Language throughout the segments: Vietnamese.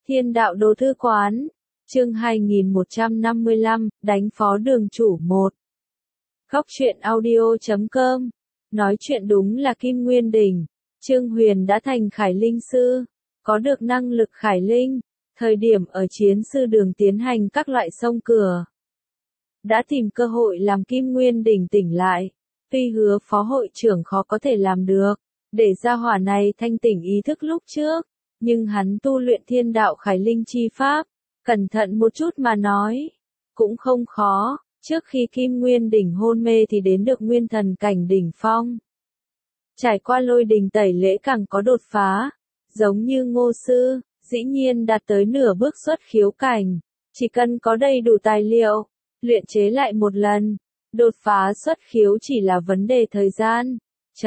Thiên đạo đồ thư quán, chương 2155, đánh phó đường chủ 1. Góc truyện audio.com, nói chuyện đúng là Kim Nguyên Đỉnh, Trương Huyền đã thành Khải Linh sư, có được năng lực Khải Linh, thời điểm ở chiến sư đường tiến hành các loại xông cửa. Đã tìm cơ hội làm Kim Nguyên Đỉnh tỉnh lại, tuy hứa phó hội trưởng khó có thể làm được, để gia hỏa này thanh tỉnh ý thức lúc trước. Nhưng hắn tu luyện thiên đạo Khải Linh chi pháp, cẩn thận một chút mà nói, cũng không khó, trước khi Kim Nguyên Đỉnh hôn mê thì đến được nguyên thần cảnh đỉnh phong. Trải qua lôi đình tẩy lễ càng có đột phá, giống như Ngô sư, dĩ nhiên đạt tới nửa bước xuất khiếu cảnh, chỉ cần có đầy đủ tài liệu, luyện chế lại một lần, đột phá xuất khiếu chỉ là vấn đề thời gian.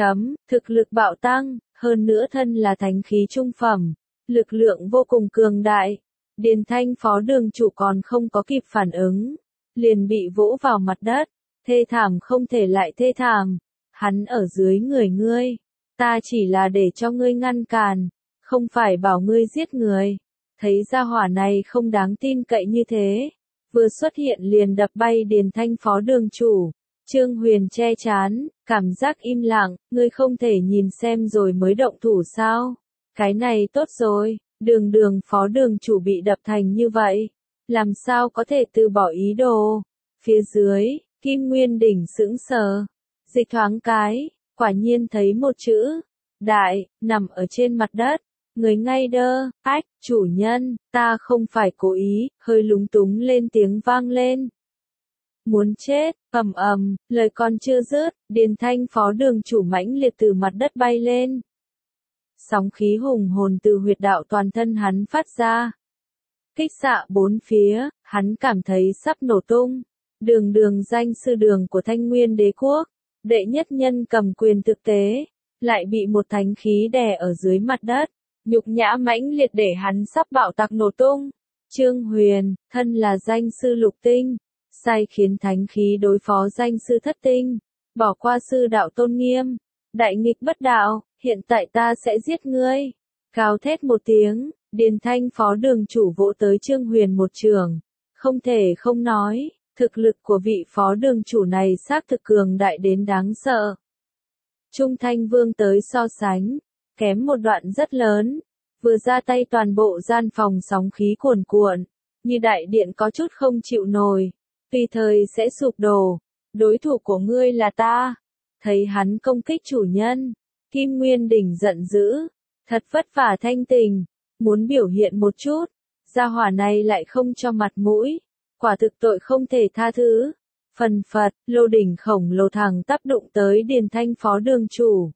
Thực lực bạo tăng, hơn nữa thân là thánh khí trung phẩm, lực lượng vô cùng cường đại. Điền Thanh phó đường chủ còn không có kịp phản ứng, liền bị vỗ vào mặt đất, thê thảm không thể lại thê thảm. Hắn ở dưới người ngươi, ta chỉ là để cho ngươi ngăn cản, không phải bảo ngươi giết người. Thấy gia hỏa này không đáng tin cậy như thế, vừa xuất hiện liền đập bay Điền Thanh phó đường chủ. Trương Huyền che chán, cảm giác im lặng, ngươi không thể nhìn xem rồi mới động thủ sao? Cái này tốt rồi, đường phó đường chủ bị đập thành như vậy, làm sao có thể từ bỏ ý đồ? Phía dưới, Kim Nguyên Đỉnh sững sờ, dịch thoáng cái, quả nhiên thấy một chữ, đại, nằm ở trên mặt đất. Người ngay đơ, ách, chủ nhân, ta không phải cố ý, hơi lúng túng lên tiếng vang lên. Muốn chết, lời còn chưa dứt, Điền Thanh phó đường chủ mãnh liệt từ mặt đất bay lên. Sóng khí hùng hồn từ huyệt đạo toàn thân hắn phát ra. Kích xạ bốn phía, hắn cảm thấy sắp nổ tung. Đường danh sư đường của Thanh Nguyên Đế Quốc, đệ nhất nhân cầm quyền thực tế, lại bị một thánh khí đè ở dưới mặt đất. Nhục nhã mãnh liệt để hắn sắp bạo tạc nổ tung. Trương Huyền, thân là danh sư lục tinh, sai khiến thánh khí đối phó danh sư thất tinh, bỏ qua sư đạo tôn nghiêm, đại nghịch bất đạo, hiện tại ta sẽ giết ngươi. Gào thét một tiếng, Điền Thanh phó đường chủ vỗ tới Trương Huyền một trường. Không thể không nói, thực lực của vị phó đường chủ này xác thực cường đại đến đáng sợ. Trung Thanh Vương tới so sánh, kém một đoạn rất lớn, vừa ra tay toàn bộ gian phòng sóng khí cuồn cuộn, như đại điện có chút không chịu nổi, tùy thời sẽ sụp đổ. Đối thủ của ngươi là ta. Thấy hắn công kích chủ nhân, Kim Nguyên Đỉnh giận dữ, thật vất vả thanh tình, muốn biểu hiện một chút, gia hỏa này lại không cho mặt mũi, quả thực tội không thể tha thứ. Phần phật, lô đỉnh khổng lồ thẳng tắp đụng tới Điền Thanh phó đường chủ.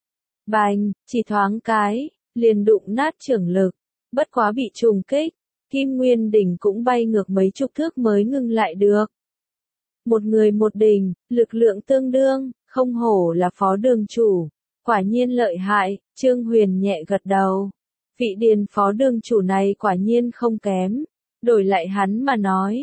Bành, chỉ thoáng cái, liền đụng nát trưởng lực, bất quá bị trùng kích, Kim Nguyên Đỉnh cũng bay ngược mấy chục thước mới ngưng lại được. Một người một đỉnh, lực lượng tương đương, không hổ là phó đường chủ, quả nhiên lợi hại. Trương Huyền nhẹ gật đầu. Vị Điền phó đường chủ này quả nhiên không kém, đổi lại hắn mà nói,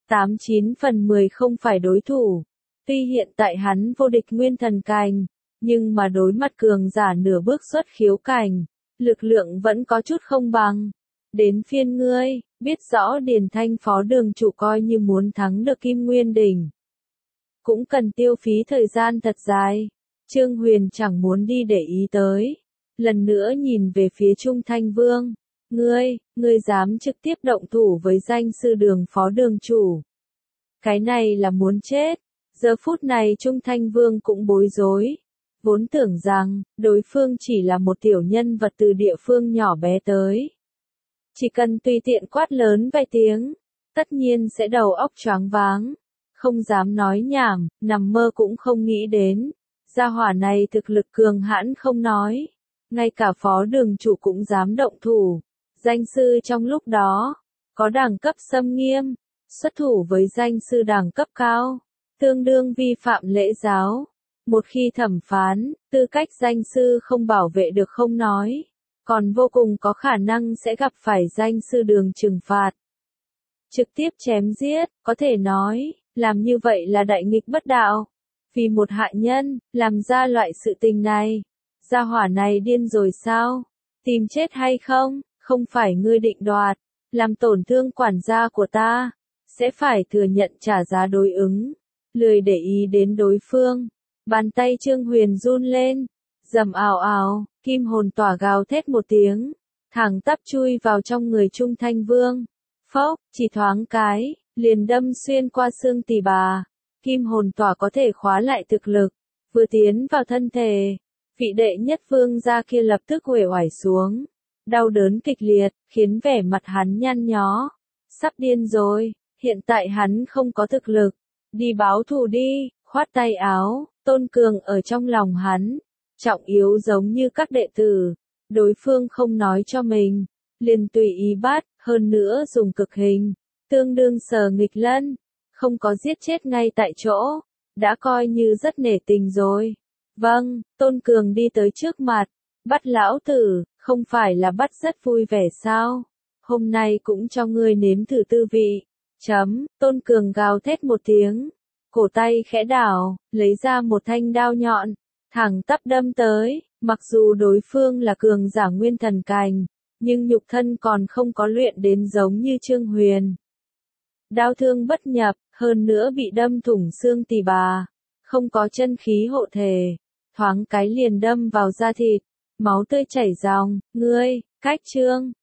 89 phần 10 không phải đối thủ. Tuy hiện tại hắn vô địch nguyên thần cảnh, nhưng mà đối mặt cường giả nửa bước xuất khiếu cảnh, lực lượng vẫn có chút không bằng. Đến phiên ngươi, biết rõ Điền Thanh phó đường chủ coi như muốn thắng được Kim Nguyên Đỉnh, cũng cần tiêu phí thời gian thật dài. Trương Huyền chẳng muốn đi để ý tới. Lần nữa nhìn về phía Trung Thanh Vương. Ngươi dám trực tiếp động thủ với danh sư đường phó đường chủ. Cái này là muốn chết. Giờ phút này Trung Thanh Vương cũng bối rối. Vốn tưởng rằng, đối phương chỉ là một tiểu nhân vật từ địa phương nhỏ bé tới. Chỉ cần tùy tiện quát lớn vài tiếng, tất nhiên sẽ đầu óc choáng váng. Không dám nói nhảm, nằm mơ cũng không nghĩ đến. Gia hỏa này thực lực cường hãn không nói, ngay cả phó đường chủ cũng dám động thủ. Danh sư trong lúc đó, có đẳng cấp xâm nghiêm, xuất thủ với danh sư đẳng cấp cao, tương đương vi phạm lễ giáo. Một khi thẩm phán, tư cách danh sư không bảo vệ được không nói, còn vô cùng có khả năng sẽ gặp phải danh sư đường trừng phạt. Trực tiếp chém giết, có thể nói, làm như vậy là đại nghịch bất đạo. Vì một hạ nhân, làm ra loại sự tình này. Gia hỏa này điên rồi sao? Tìm chết hay không? không phải ngươi định đoạt, làm tổn thương quản gia của ta, sẽ phải thừa nhận trả giá đối ứng. Lười để ý đến đối phương, bàn tay Trương Huyền run lên, rầm ào ào, kim hồn tỏa gào thét một tiếng, thẳng tắp chui vào trong người Trung Thanh Vương. Phốc, chỉ thoáng cái, liền đâm xuyên qua xương tỳ bà. Kim hồn tỏa có thể khóa lại thực lực, vừa tiến vào thân thể, vị đệ nhất vương gia kia lập tức uể oải xuống. Đau đớn kịch liệt, khiến vẻ mặt hắn nhăn nhó. Sắp điên rồi, hiện tại hắn không có thực lực. Đi báo thù đi, khoát tay áo, Tôn Cường ở trong lòng hắn. Trọng yếu giống như các đệ tử. Đối phương không nói cho mình, liền tùy ý bắt, hơn nữa dùng cực hình. Tương đương Sở Nghịch Lân, không có giết chết ngay tại chỗ. Đã coi như rất nể tình rồi. Vâng, Tôn Cường đi tới trước mặt. Bắt lão tử, không phải là bắt rất vui vẻ sao? Hôm nay cũng cho ngươi nếm thử tư vị. Tôn Cường gào thét một tiếng. Cổ tay khẽ đảo, lấy ra một thanh đao nhọn. Thẳng tắp đâm tới, mặc dù đối phương là cường giả nguyên thần cành, nhưng nhục thân còn không có luyện đến giống như Trương Huyền. Đao thương bất nhập, hơn nữa bị đâm thủng xương tỳ bà. Không có chân khí hộ thể. Thoáng cái liền đâm vào da thịt. Máu tươi chảy ròng, ngươi, cách Trương